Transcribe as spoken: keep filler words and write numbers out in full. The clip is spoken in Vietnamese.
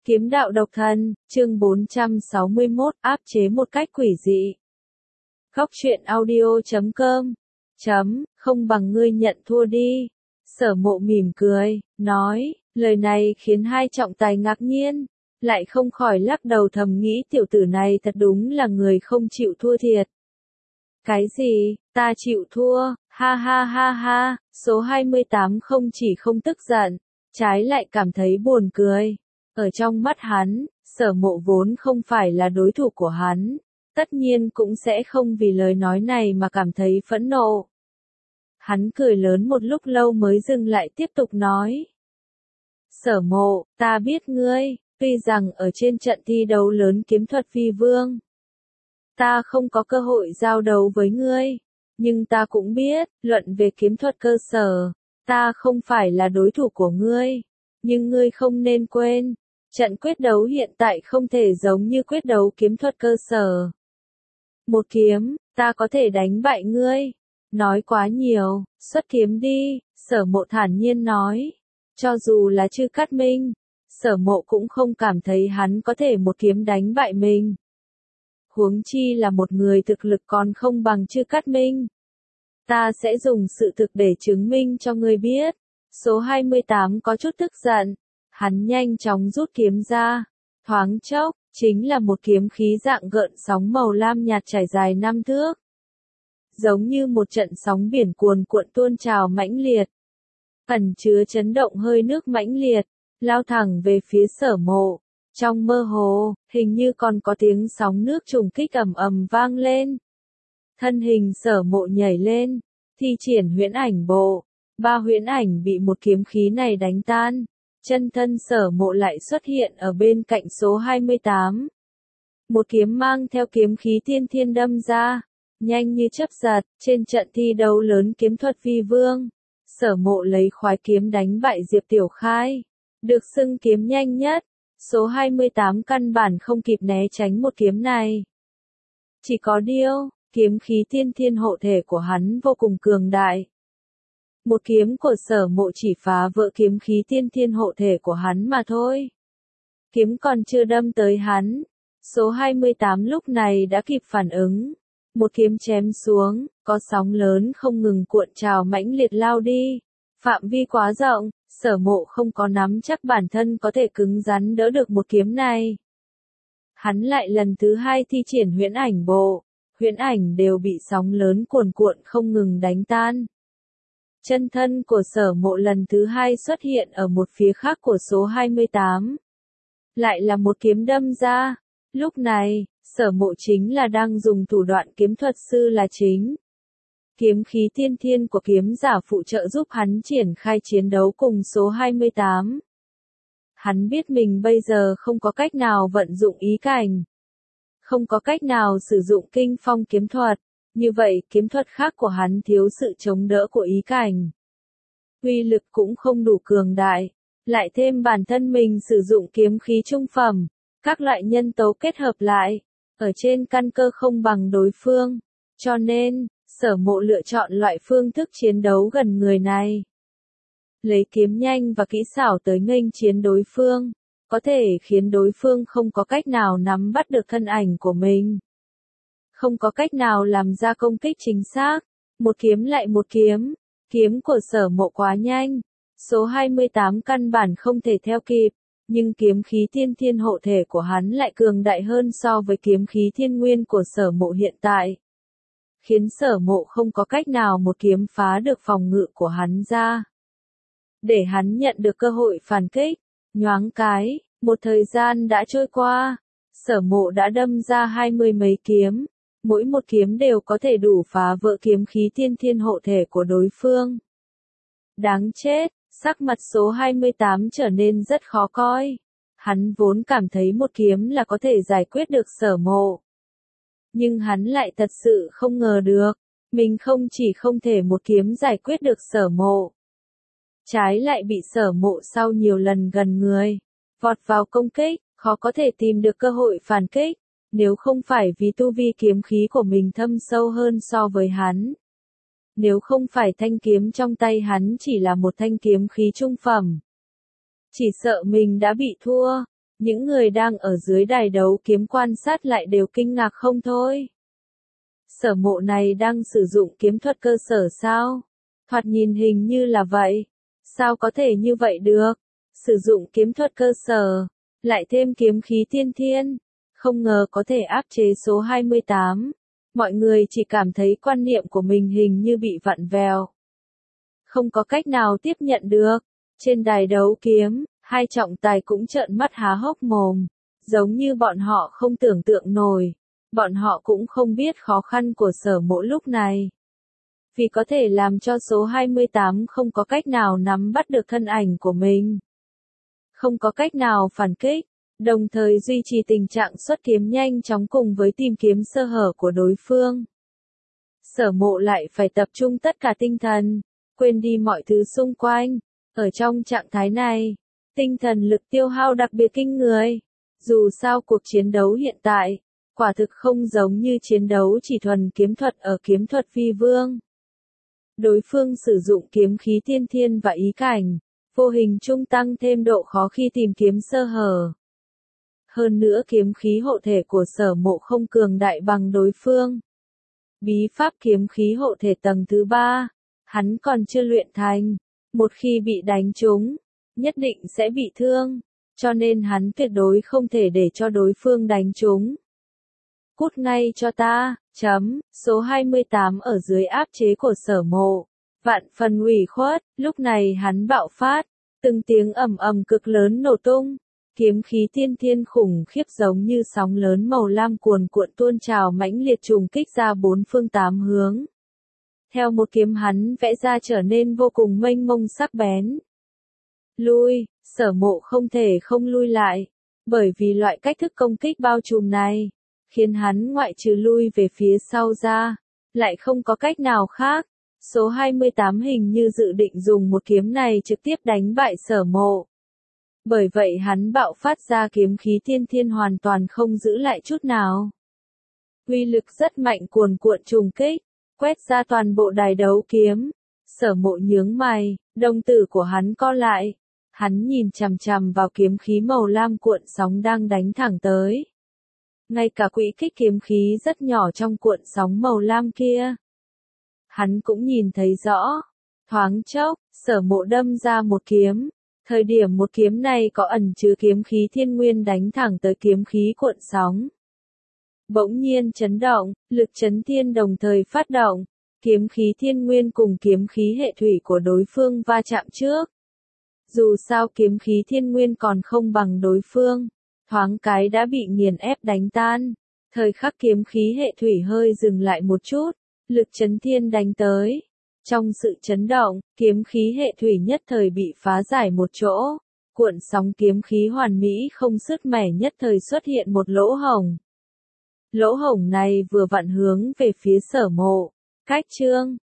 Kiếm đạo độc thân, chương bốn trăm sáu mươi mốt, áp chế một cách quỷ dị. Góc truyện audio chấm com chấm, không bằng ngươi nhận thua đi. Sở Mộ mỉm cười, nói, lời này khiến hai trọng tài ngạc nhiên, lại không khỏi lắc đầu thầm nghĩ tiểu tử này thật đúng là người không chịu thua thiệt. Cái gì, ta chịu thua, ha ha ha ha, số hai mươi tám không chỉ không tức giận, trái lại cảm thấy buồn cười. Ở trong mắt hắn, Sở Mộ vốn không phải là đối thủ của hắn, tất nhiên cũng sẽ không vì lời nói này mà cảm thấy phẫn nộ. Hắn cười lớn một lúc lâu mới dừng lại tiếp tục nói. Sở Mộ, ta biết ngươi, tuy rằng ở trên trận thi đấu lớn kiếm thuật phi vương, ta không có cơ hội giao đấu với ngươi, nhưng ta cũng biết, luận về kiếm thuật cơ sở, ta không phải là đối thủ của ngươi, nhưng ngươi không nên quên, trận quyết đấu hiện tại không thể giống như quyết đấu kiếm thuật cơ sở. Một kiếm, ta có thể đánh bại ngươi. Nói quá nhiều, xuất kiếm đi, Sở Mộ thản nhiên nói. Cho dù là Chư Cát Minh, Sở Mộ cũng không cảm thấy hắn có thể một kiếm đánh bại mình. Huống chi là một người thực lực còn không bằng Chư Cát Minh. Ta sẽ dùng sự thực để chứng minh cho ngươi biết. Số hai mươi tám có chút tức giận. Hắn nhanh chóng rút kiếm ra. Thoáng chốc, chính là một kiếm khí dạng gợn sóng màu lam nhạt trải dài năm thước. Giống như một trận sóng biển cuồn cuộn tuôn trào mãnh liệt. Ẩn chứa chấn động hơi nước mãnh liệt, lao thẳng về phía Sở Mộ. Trong mơ hồ, hình như còn có tiếng sóng nước trùng kích ầm ầm vang lên. Thân hình Sở Mộ nhảy lên, thi triển huyễn ảnh bộ. Ba huyễn ảnh bị một kiếm khí này đánh tan. Chân thân Sở Mộ lại xuất hiện ở bên cạnh số hai mươi tám. Một kiếm mang theo kiếm khí tiên thiên đâm ra, nhanh như chớp giật, trên trận thi đấu lớn kiếm thuật phi vương. Sở Mộ lấy khoái kiếm đánh bại Diệp Tiểu Khai, được xưng kiếm nhanh nhất. Số hai mươi tám căn bản không kịp né tránh một kiếm này. Chỉ có điều, kiếm khí tiên thiên hộ thể của hắn vô cùng cường đại. Một kiếm của Sở Mộ chỉ phá vỡ kiếm khí tiên thiên hộ thể của hắn mà thôi. Kiếm còn chưa đâm tới hắn, số hai mươi tám lúc này đã kịp phản ứng. Một kiếm chém xuống, có sóng lớn không ngừng cuộn trào mãnh liệt lao đi. Phạm vi quá rộng, Sở Mộ không có nắm chắc bản thân có thể cứng rắn đỡ được một kiếm này. Hắn lại lần thứ hai thi triển huyễn ảnh bộ, huyễn ảnh đều bị sóng lớn cuồn cuộn không ngừng đánh tan. Chân thân của Sở Mộ lần thứ hai xuất hiện ở một phía khác của số hai mươi tám. Lại là một kiếm đâm ra. Lúc này, Sở Mộ chính là đang dùng thủ đoạn kiếm thuật sư là chính. Kiếm khí tiên thiên của kiếm giả phụ trợ giúp hắn triển khai chiến đấu cùng số hai mươi tám. Hắn biết mình bây giờ không có cách nào vận dụng ý cảnh. Không có cách nào sử dụng kinh phong kiếm thuật. Như vậy kiếm thuật khác của hắn thiếu sự chống đỡ của ý cảnh. Uy lực cũng không đủ cường đại. Lại thêm bản thân mình sử dụng kiếm khí trung phẩm. Các loại nhân tố kết hợp lại. Ở trên căn cơ không bằng đối phương. Cho nên, Sở Mộ lựa chọn loại phương thức chiến đấu gần người này. Lấy kiếm nhanh và kỹ xảo tới nghênh chiến đối phương. Có thể khiến đối phương không có cách nào nắm bắt được thân ảnh của mình. Không có cách nào làm ra công kích chính xác. Một kiếm lại một kiếm. Kiếm của Sở Mộ quá nhanh. Số hai mươi tám căn bản không thể theo kịp. Nhưng kiếm khí tiên thiên hộ thể của hắn lại cường đại hơn so với kiếm khí thiên nguyên của Sở Mộ hiện tại. Khiến Sở Mộ không có cách nào một kiếm phá được phòng ngự của hắn ra. Để hắn nhận được cơ hội phản kích. Nhoáng cái, một thời gian đã trôi qua. Sở Mộ đã đâm ra hai mươi mấy kiếm. Mỗi một kiếm đều có thể đủ phá vỡ kiếm khí tiên thiên hộ thể của đối phương. Đáng chết, sắc mặt số hai mươi tám trở nên rất khó coi. Hắn vốn cảm thấy một kiếm là có thể giải quyết được Sở Mộ. Nhưng hắn lại thật sự không ngờ được, mình không chỉ không thể một kiếm giải quyết được Sở Mộ. Trái lại bị Sở Mộ sau nhiều lần gần người, vọt vào công kích, khó có thể tìm được cơ hội phản kích. Nếu không phải vì tu vi kiếm khí của mình thâm sâu hơn so với hắn. Nếu không phải thanh kiếm trong tay hắn chỉ là một thanh kiếm khí trung phẩm. Chỉ sợ mình đã bị thua. Những người đang ở dưới đài đấu kiếm quan sát lại đều kinh ngạc không thôi. Sở Mộ này đang sử dụng kiếm thuật cơ sở sao? Thoạt nhìn hình như là vậy. Sao có thể như vậy được? Sử dụng kiếm thuật cơ sở, lại thêm kiếm khí tiên thiên, không ngờ có thể áp chế số hai mươi tám. Mọi người chỉ cảm thấy quan niệm của mình hình như bị vặn vẹo. Không có cách nào tiếp nhận được. Trên đài đấu kiếm, hai trọng tài cũng trợn mắt há hốc mồm, giống như bọn họ không tưởng tượng nổi. Bọn họ cũng không biết khó khăn của Sở Mộ lúc này. Vì có thể làm cho số hai mươi tám không có cách nào nắm bắt được thân ảnh của mình. Không có cách nào phản kích, đồng thời duy trì tình trạng xuất kiếm nhanh chóng cùng với tìm kiếm sơ hở của đối phương. Sở Mộ lại phải tập trung tất cả tinh thần, quên đi mọi thứ xung quanh. Ở trong trạng thái này, tinh thần lực tiêu hao đặc biệt kinh người. Dù sao cuộc chiến đấu hiện tại, quả thực không giống như chiến đấu chỉ thuần kiếm thuật ở kiếm thuật vi vương. Đối phương sử dụng kiếm khí tiên thiên và ý cảnh, vô hình trung tăng thêm độ khó khi tìm kiếm sơ hở. Hơn nữa kiếm khí hộ thể của Sở Mộ không cường đại bằng đối phương. Bí pháp kiếm khí hộ thể tầng thứ ba, hắn còn chưa luyện thành. Một khi bị đánh trúng, nhất định sẽ bị thương, cho nên hắn tuyệt đối không thể để cho đối phương đánh trúng. Cút ngay cho ta, chấm, số hai mươi tám ở dưới áp chế của Sở Mộ. Vạn phần ủy khuất, lúc này hắn bạo phát, từng tiếng ầm ầm cực lớn nổ tung. Kiếm khí tiên thiên khủng khiếp giống như sóng lớn màu lam cuồn cuộn tuôn trào mãnh liệt trùng kích ra bốn phương tám hướng. Theo một kiếm hắn vẽ ra trở nên vô cùng mênh mông sắc bén. Lui, Sở Mộ không thể không lui lại, bởi vì loại cách thức công kích bao trùm này, khiến hắn ngoại trừ lui về phía sau ra, lại không có cách nào khác. Số hai mươi tám hình như dự định dùng một kiếm này trực tiếp đánh bại Sở Mộ. Bởi vậy hắn bạo phát ra kiếm khí tiên thiên hoàn toàn không giữ lại chút nào. Uy lực rất mạnh cuồn cuộn trùng kích, quét ra toàn bộ đài đấu kiếm. Sở Mộ nhướng mày, đồng tử của hắn co lại. Hắn nhìn chằm chằm vào kiếm khí màu lam cuộn sóng đang đánh thẳng tới. Ngay cả quỹ kích kiếm khí rất nhỏ trong cuộn sóng màu lam kia, hắn cũng nhìn thấy rõ. Thoáng chốc, Sở Mộ đâm ra một kiếm. Thời điểm một kiếm này có ẩn chứa kiếm khí thiên nguyên đánh thẳng tới kiếm khí cuộn sóng. Bỗng nhiên chấn động, lực chấn thiên đồng thời phát động. Kiếm khí thiên nguyên cùng kiếm khí hệ thủy của đối phương va chạm trước. Dù sao kiếm khí thiên nguyên còn không bằng đối phương, thoáng cái đã bị nghiền ép đánh tan. Thời khắc kiếm khí hệ thủy hơi dừng lại một chút, lực chấn thiên đánh tới. Trong sự chấn động, kiếm khí hệ thủy nhất thời bị phá giải một chỗ. Cuộn sóng kiếm khí hoàn mỹ không sứt mẻ nhất thời xuất hiện một lỗ hổng. Lỗ hổng này vừa vặn hướng về phía Sở Mộ. Cách chương